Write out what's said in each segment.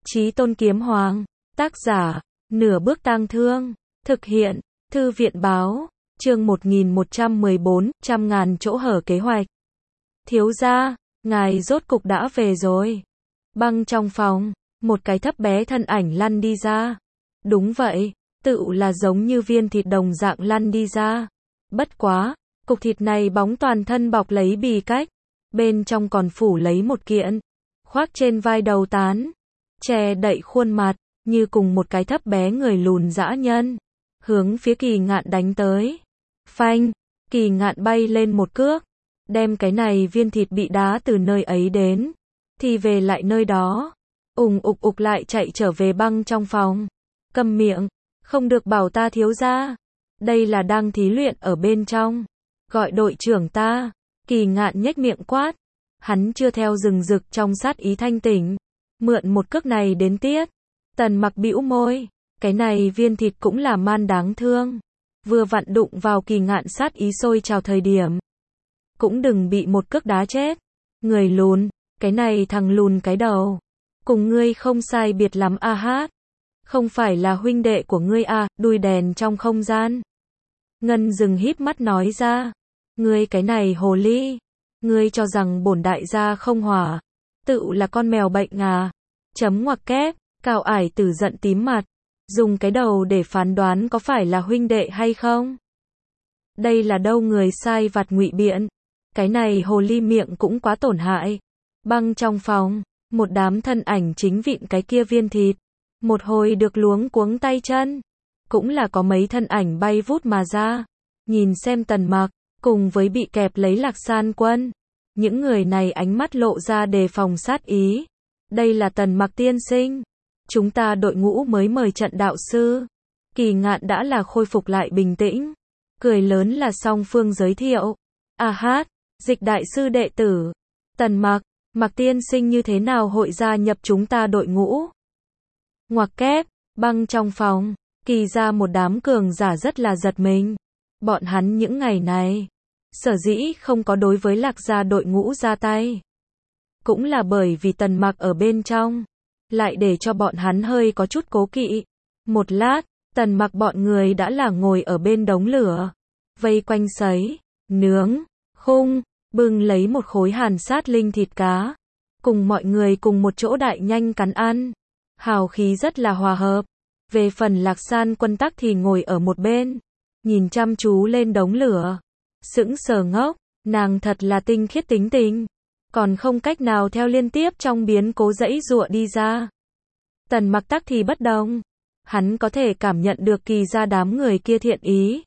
Chí Tôn Kiếm Hoàng, tác giả, Nửa Bước Tang Thương, thực hiện, Thư viện báo, chương 1114, trăm ngàn chỗ hở kế hoạch. Thiếu gia, ngài rốt cục đã về rồi. Băng trong phòng, một cái thấp bé thân ảnh lăn đi ra. Đúng vậy, tựu là giống như viên thịt đồng dạng lăn đi ra. Bất quá, cục thịt này bóng toàn thân bọc lấy bì cách, bên trong còn phủ lấy một kiện, khoác trên vai đầu tán, che đậy khuôn mặt, như cùng một cái thấp bé người lùn dã nhân, hướng phía Kỳ Ngạn đánh tới. Phanh, Kỳ Ngạn bay lên một cước, đem cái này viên thịt bị đá từ nơi ấy đến, thì về lại nơi đó, ục ục lại chạy trở về băng trong phòng. Câm miệng, không được bảo ta thiếu gia, đây là đang thí luyện ở bên trong, gọi đội trưởng ta. Kỳ Ngạn nhếch miệng quát, hắn chưa theo rừng rực trong sát ý thanh tỉnh, mượn một cước này đến tiết. Tần Mặc bĩu môi, cái này viên thịt cũng là man đáng thương, vừa vặn đụng vào Kỳ Ngạn sát ý sôi trào thời điểm, cũng đừng bị một cước đá chết. Người lùn, cái này thằng lùn cái đầu, cùng ngươi không sai biệt lắm a hát, không phải là huynh đệ của ngươi à? Đuôi đèn trong không gian. Ngân Dừng híp mắt nói ra, ngươi cái này hồ ly, ngươi cho rằng bổn đại gia không hỏa, tựu là con mèo bệnh à? Chấm ngoặc kép. Cao Ải Tử giận tím mặt, dùng cái đầu để phán đoán có phải là huynh đệ hay không. Đây là đâu người sai vặt ngụy biện, cái này hồ ly miệng cũng quá tổn hại. Băng trong phòng, một đám thân ảnh chính vịn cái kia viên thịt, một hồi được luống cuống tay chân, cũng là có mấy thân ảnh bay vút mà ra, nhìn xem Tần Mặc, cùng với bị kẹp lấy Lạc San Quân, những người này ánh mắt lộ ra đề phòng sát ý. Đây là Tần Mặc tiên sinh, chúng ta đội ngũ mới mời trận đạo sư. Kỳ Ngạn đã là khôi phục lại bình tĩnh, cười lớn là song phương giới thiệu. A hát, Dịch đại sư đệ tử, Tần Mặc, Mặc tiên sinh như thế nào hội gia nhập chúng ta đội ngũ? Ngoặc kép, băng trong phòng, Kỳ ra một đám cường giả rất là giật mình. Bọn hắn những ngày này, sở dĩ không có đối với Lạc gia đội ngũ ra tay, cũng là bởi vì Tần Mặc ở bên trong, lại để cho bọn hắn hơi có chút cố kỵ. Một lát, Tần Mặc bọn người đã là ngồi ở bên đống lửa, vây quanh sấy, nướng, khung, bưng lấy một khối hàn sát linh thịt cá, cùng mọi người cùng một chỗ đại nhanh cắn ăn, hào khí rất là hòa hợp. Về phần Lạc San Quân tắc thì ngồi ở một bên, nhìn chăm chú lên đống lửa, sững sờ ngốc, nàng thật là tinh khiết tính tình, còn không cách nào theo liên tiếp trong biến cố giãy giụa đi ra. Tần Mặc tắc thì bất đồng, hắn có thể cảm nhận được Kỳ ra đám người kia thiện ý.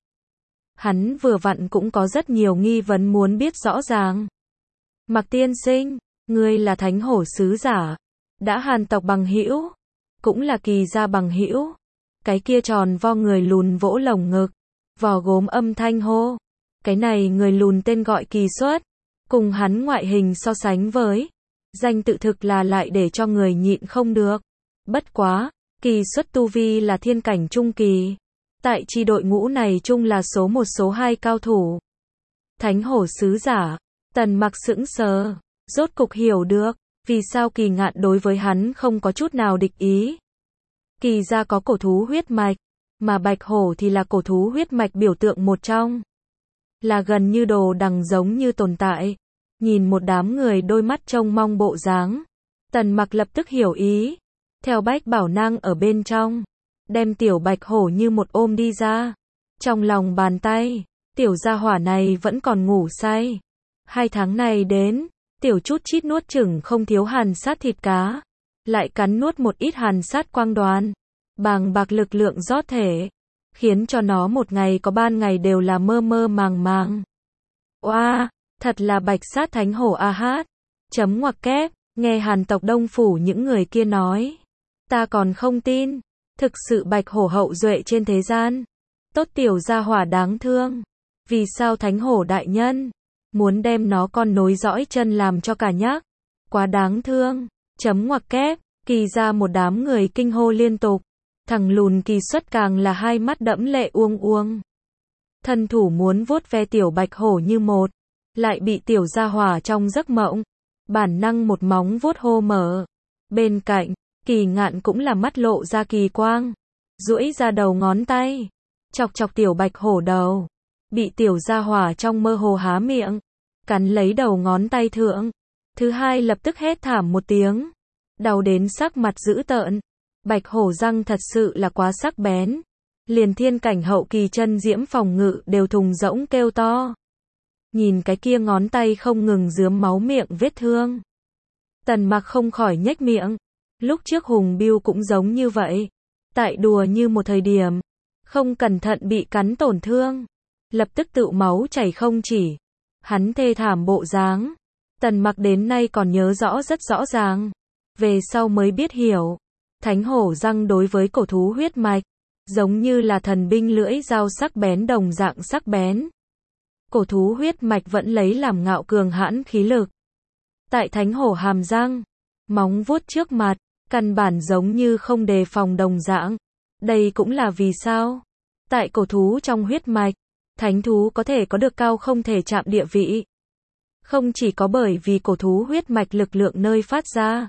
Hắn vừa vặn cũng có rất nhiều nghi vấn muốn biết rõ ràng. Mặc tiên sinh, ngươi là Thánh Hổ sứ giả, đã Hàn tộc bằng hữu, cũng là Kỳ ra bằng hữu. Cái kia tròn vo người lùn vỗ lồng ngực, vò gốm âm thanh hô. Cái này người lùn tên gọi Kỳ Xuất, cùng hắn ngoại hình so sánh với, danh tự thực là lại để cho người nhịn không được. Bất quá, Kỳ Xuất tu vi là thiên cảnh trung kỳ, tại chi đội ngũ này chung là số 1 số 2 cao thủ. Thánh Hổ sứ giả, Tần Mặc sững sờ, rốt cục hiểu được, vì sao Kỳ Ngạn đối với hắn không có chút nào địch ý. Kỳ ra có cổ thú huyết mạch, mà Bạch Hổ thì là cổ thú huyết mạch biểu tượng một trong, là gần như đồ đằng giống như tồn tại. Nhìn một đám người đôi mắt trông mong bộ dáng, Tần Mặc lập tức hiểu ý, theo Bách Bảo Nang ở bên trong, đem tiểu Bạch Hổ như một ôm đi ra. Trong lòng bàn tay, tiểu gia hỏa này vẫn còn ngủ say. 2 tháng này đến, tiểu chút chít nuốt chửng không thiếu hàn sát thịt cá, lại cắn nuốt một ít hàn sát quang đoàn, bàng bạc lực lượng rót thể, khiến cho nó một ngày có ban ngày đều là mơ mơ màng màng. Oa, thật là bạch sát thánh hổ a hát. Chấm ngoặc kép, nghe Hàn tộc Đông phủ những người kia nói, ta còn không tin, thực sự bạch hổ hậu duệ trên thế gian. Tốt tiểu gia hỏa đáng thương, vì sao thánh hổ đại nhân muốn đem nó con nối dõi chân làm cho cả nhác, quá đáng thương. Chấm ngoặc kép, Kỳ ra một đám người kinh hô liên tục. Thằng lùn Kỳ Xuất càng là hai mắt đẫm lệ uông uông, thân thủ muốn vuốt ve tiểu Bạch Hổ như một, lại bị tiểu gia hỏa trong giấc mộng bản năng một móng vuốt hô mở. Bên cạnh, Kỳ Ngạn cũng là mắt lộ ra kỳ quang, duỗi ra đầu ngón tay, chọc chọc tiểu bạch hổ đầu. Bị tiểu gia hỏa trong mơ hồ há miệng, cắn lấy đầu ngón tay thượng. Thứ hai lập tức hét thảm một tiếng, đau đến sắc mặt dữ tợn. Bạch hổ răng thật sự là quá sắc bén, liền thiên cảnh hậu kỳ chân diễm phòng ngự đều thùng rỗng kêu to. Nhìn cái kia ngón tay không ngừng rướm máu miệng vết thương, Tần Mặc không khỏi nhếch miệng. Lúc trước Hùng Biêu cũng giống như vậy, tại đùa như một thời điểm, không cẩn thận bị cắn tổn thương, lập tức tựu máu chảy không chỉ. Hắn thê thảm bộ dáng, Tần Mặc đến nay còn nhớ rõ rất rõ ràng. Về sau mới biết hiểu, thánh hổ răng đối với cổ thú huyết mạch, giống như là thần binh lưỡi dao sắc bén đồng dạng sắc bén. Cổ thú huyết mạch vẫn lấy làm ngạo cường hãn khí lực. Tại thánh hổ hàm răng, móng vuốt trước mặt, căn bản giống như không đề phòng đồng dạng. Đây cũng là vì sao, tại cổ thú trong huyết mạch, thánh thú có thể có được cao không thể chạm địa vị. Không chỉ có bởi vì cổ thú huyết mạch lực lượng nơi phát ra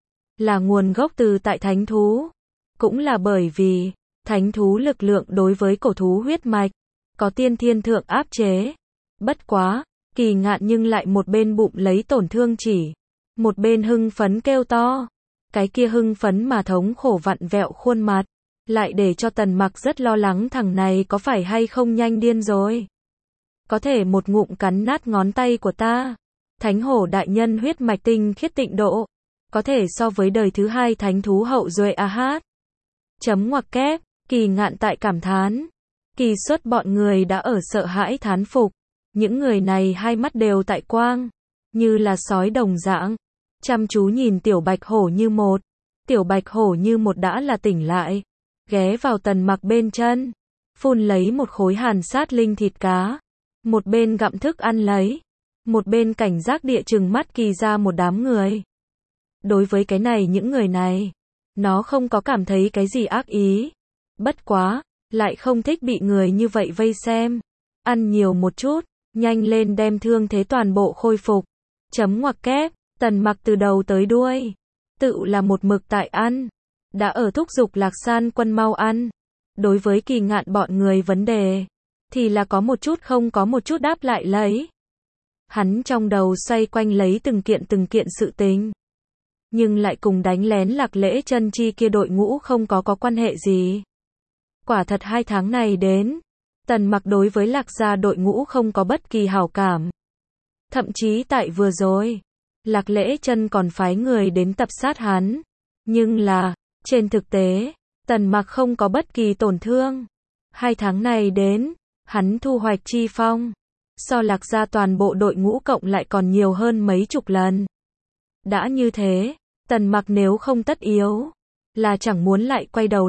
là nguồn gốc từ tại thánh thú, cũng là bởi vì thánh thú lực lượng đối với cổ thú huyết mạch có tiên thiên thượng áp chế. Bất quá, Kỳ Ngạn nhưng lại một bên bụng lấy tổn thương chỉ, một bên hưng phấn kêu to. Cái kia hưng phấn mà thống khổ vặn vẹo khuôn mặt, lại để cho Tần Mặc rất lo lắng thằng này có phải hay không nhanh điên rồi. Có thể một ngụm cắn nát ngón tay của ta. Thánh hổ đại nhân huyết mạch tinh khiết tịnh độ, có thể so với đời thứ hai thánh thú hậu duệ hát. Chấm ngoặc kép, Kỳ Ngạn tại cảm thán. Kỳ Xuất bọn người đã ở sợ hãi thán phục. Những người này hai mắt đều tại quang, như là sói đồng dạng, chăm chú nhìn tiểu bạch hổ như một. Tiểu bạch hổ như một đã là tỉnh lại, ghé vào Tần Mặc bên chân, phun lấy một khối hàn sát linh thịt cá, một bên gặm thức ăn lấy, một bên cảnh giác địa chừng mắt Kỳ ra một đám người. Đối với cái này những người này, nó không có cảm thấy cái gì ác ý. Bất quá, lại không thích bị người như vậy vây xem. Ăn nhiều một chút, nhanh lên đem thương thế toàn bộ khôi phục. Chấm ngoặc kép, Tần Mặc từ đầu tới đuôi, tự là một mực tại ăn. Đã ở thúc giục Lạc San Quân mau ăn. Đối với Kỳ Ngạn bọn người vấn đề, thì là có một chút không có một chút đáp lại lấy. Hắn trong đầu xoay quanh lấy từng kiện sự tình, nhưng lại cùng đánh lén Lạc Lễ Chân Chi kia đội ngũ không có quan hệ gì. Quả thật 2 tháng này đến, Tần Mặc đối với Lạc gia đội ngũ không có bất kỳ hảo cảm. Thậm chí tại vừa rồi, Lạc Lễ Chân còn phái người đến tập sát hắn. Nhưng là, trên thực tế, Tần Mặc không có bất kỳ tổn thương. 2 tháng này đến, hắn thu hoạch chi phong, so Lạc gia toàn bộ đội ngũ cộng lại còn nhiều hơn mấy chục lần. Đã như thế, Tần Mặc nếu không tất yếu, là chẳng muốn lại quay đầu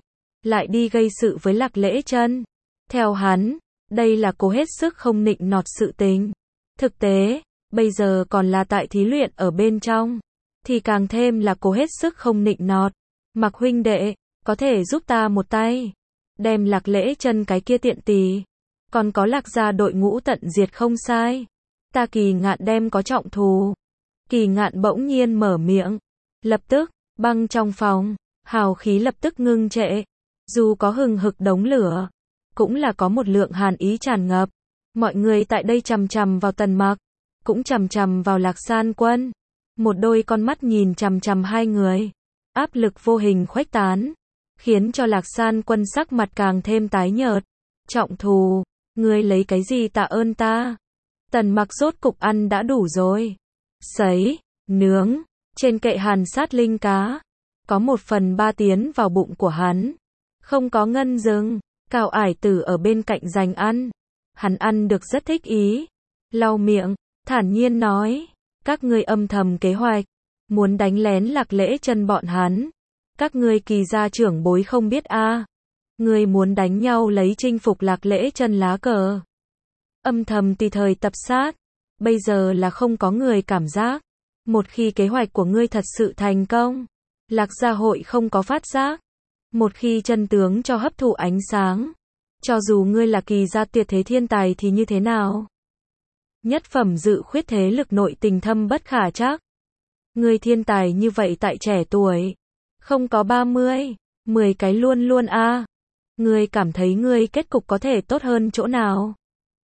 lại đi gây sự với Lạc Lễ Chân. Theo hắn, đây là cố hết sức không nịnh nọt sự tình. Thực tế, bây giờ còn là tại thí luyện ở bên trong, thì càng thêm là cố hết sức không nịnh nọt. Mặc huynh đệ, có thể giúp ta một tay, đem Lạc Lễ Chân cái kia tiện tỳ, còn có Lạc gia đội ngũ tận diệt không sai. Ta Kỳ Ngạn đem có trọng thù. Kỳ Ngạn bỗng nhiên mở miệng, lập tức, băng trong phòng, hào khí lập tức ngưng trệ. Dù có hừng hực đống lửa, cũng là có một lượng hàn ý tràn ngập. Mọi người tại đây chằm chằm vào Tần Mặc, cũng chằm chằm vào Lạc San Quân. Một đôi con mắt nhìn chằm chằm hai người, áp lực vô hình khuếch tán, khiến cho Lạc San Quân sắc mặt càng thêm tái nhợt. Trọng thù, ngươi lấy cái gì tạ ơn ta? Tần Mặc rốt cục ăn đã đủ rồi. Sấy, nướng, trên kệ hàn sát linh cá, có 1/3 tiến vào bụng của hắn. Không có ngân dừng, Cao Ải Tử ở bên cạnh giành ăn. Hắn ăn được rất thích ý, lau miệng, thản nhiên nói, các ngươi âm thầm kế hoạch, muốn đánh lén Lạc Lễ Chân bọn hắn. Các ngươi Kỳ gia trưởng bối không biết a? Ngươi muốn đánh nhau lấy chinh phục Lạc Lễ Chân lá cờ. Âm thầm tùy thời tập sát, bây giờ là không có người cảm giác. Một khi kế hoạch của ngươi thật sự thành công, Lạc gia hội không có phát giác. Một khi chân tướng cho hấp thụ ánh sáng, cho dù ngươi là Kỳ gia tuyệt thế thiên tài thì như thế nào? Nhất phẩm dự khuyết thế lực nội tình thâm bất khả trắc. Ngươi thiên tài như vậy tại trẻ tuổi, Không có 30, 10 cái luôn luôn a. Ngươi cảm thấy ngươi kết cục có thể tốt hơn chỗ nào?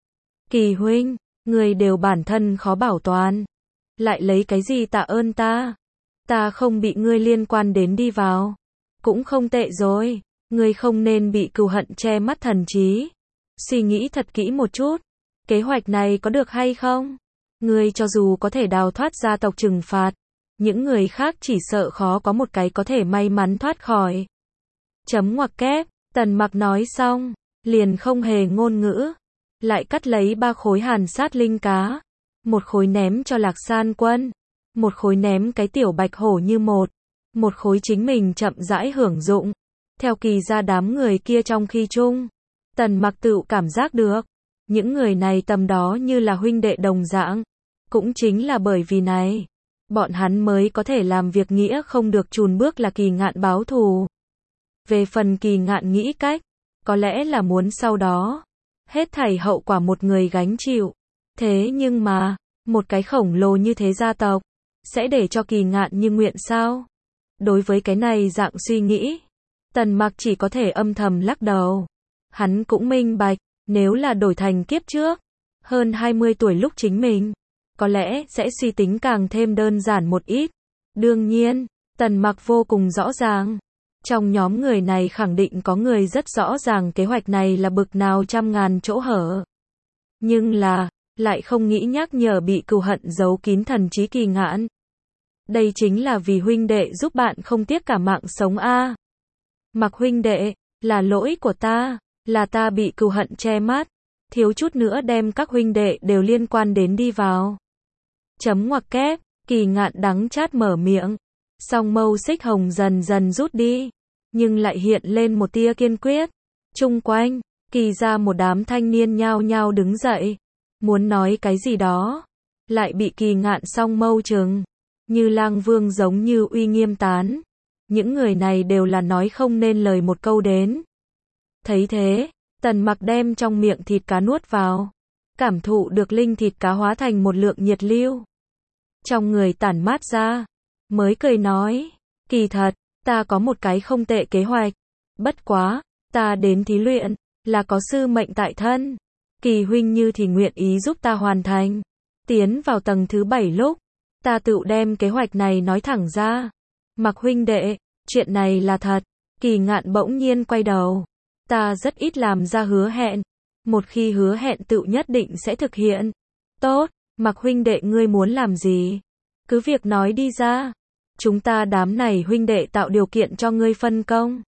Kỳ huynh, ngươi đều bản thân khó bảo toàn. Lại lấy cái gì tạ ơn ta? Ta không bị ngươi liên quan đến đi vào. Cũng không tệ rồi. Ngươi không nên bị cừu hận che mắt thần trí. Suy nghĩ thật kỹ một chút. Kế hoạch này có được hay không? Ngươi cho dù có thể đào thoát gia tộc trừng phạt, những người khác chỉ sợ khó có một cái có thể may mắn thoát khỏi. Chấm ngoặc kép, Tần Mặc nói xong, liền không hề ngôn ngữ. Lại cắt lấy 3 khối hàn sát linh cá. Một khối ném cho Lạc San Quân. Một khối ném cái tiểu bạch hổ như một khối chính mình chậm rãi hưởng dụng. Theo Kỳ ra đám người kia trong khi chung, Tần Mặc tự cảm giác được, những người này tầm đó như là huynh đệ đồng dạng. Cũng chính là bởi vì này, bọn hắn mới có thể làm việc nghĩa không được chùn bước là Kỳ Ngạn báo thù. Về phần Kỳ Ngạn nghĩ cách, có lẽ là muốn sau đó, hết thảy hậu quả một người gánh chịu. Thế nhưng mà, một cái khổng lồ như thế gia tộc, sẽ để cho Kỳ Ngạn như nguyện sao? Đối với cái này dạng suy nghĩ, Tần Mặc chỉ có thể âm thầm lắc đầu. Hắn cũng minh bạch, nếu là đổi thành kiếp trước, hơn 20 tuổi lúc chính mình, có lẽ sẽ suy tính càng thêm đơn giản một ít. Đương nhiên, Tần Mặc vô cùng rõ ràng. Trong nhóm người này khẳng định có người rất rõ ràng kế hoạch này là bực nào trăm ngàn chỗ hở. Nhưng là, lại không nghĩ nhắc nhở bị cừu hận giấu kín thần trí Kỳ Ngạn. Đây chính là vì huynh đệ giúp bạn không tiếc cả mạng sống a. Mặc huynh đệ, là lỗi của ta, là ta bị cừu hận che mắt, thiếu chút nữa đem các huynh đệ đều liên quan đến đi vào. Chấm ngoặc kép, Kỳ Ngạn đắng chát mở miệng, song mâu xích hồng dần dần rút đi, nhưng lại hiện lên một tia kiên quyết. Chung quanh, Kỳ ra một đám thanh niên nhao nhao đứng dậy, muốn nói cái gì đó, lại bị Kỳ Ngạn song mâu trừng, như lang vương giống như uy nghiêm tán. Những người này đều là nói không nên lời một câu đến. Thấy thế, Tần Mặc đem trong miệng thịt cá nuốt vào, cảm thụ được linh thịt cá hóa thành một lượng nhiệt lưu. Trong người tản mát ra, mới cười nói, kỳ thật, ta có một cái không tệ kế hoạch. Bất quá, ta đến thí luyện, là có sư mệnh tại thân. Kỳ huynh như thì nguyện ý giúp ta hoàn thành. Tiến vào tầng thứ 7 lúc, ta tự đem kế hoạch này nói thẳng ra. Mặc huynh đệ, chuyện này là thật. Kỳ Ngạn bỗng nhiên quay đầu. Ta rất ít làm ra hứa hẹn. Một khi hứa hẹn tự nhất định sẽ thực hiện. Tốt, Mặc huynh đệ ngươi muốn làm gì? Cứ việc nói đi ra. Chúng ta đám này huynh đệ tạo điều kiện cho ngươi phân công.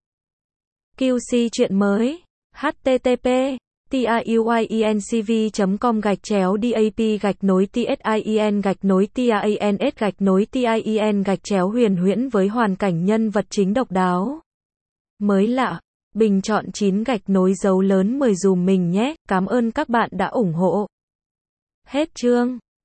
QC chuyện mới. http tiuyencv.com/dap-tin-tien-tien-huyền huyễn với hoàn cảnh nhân vật chính độc đáo. Mới lạ, bình chọn 9 dấu lớn 10 dùm mình nhé, cảm ơn các bạn đã ủng hộ. Hết chương.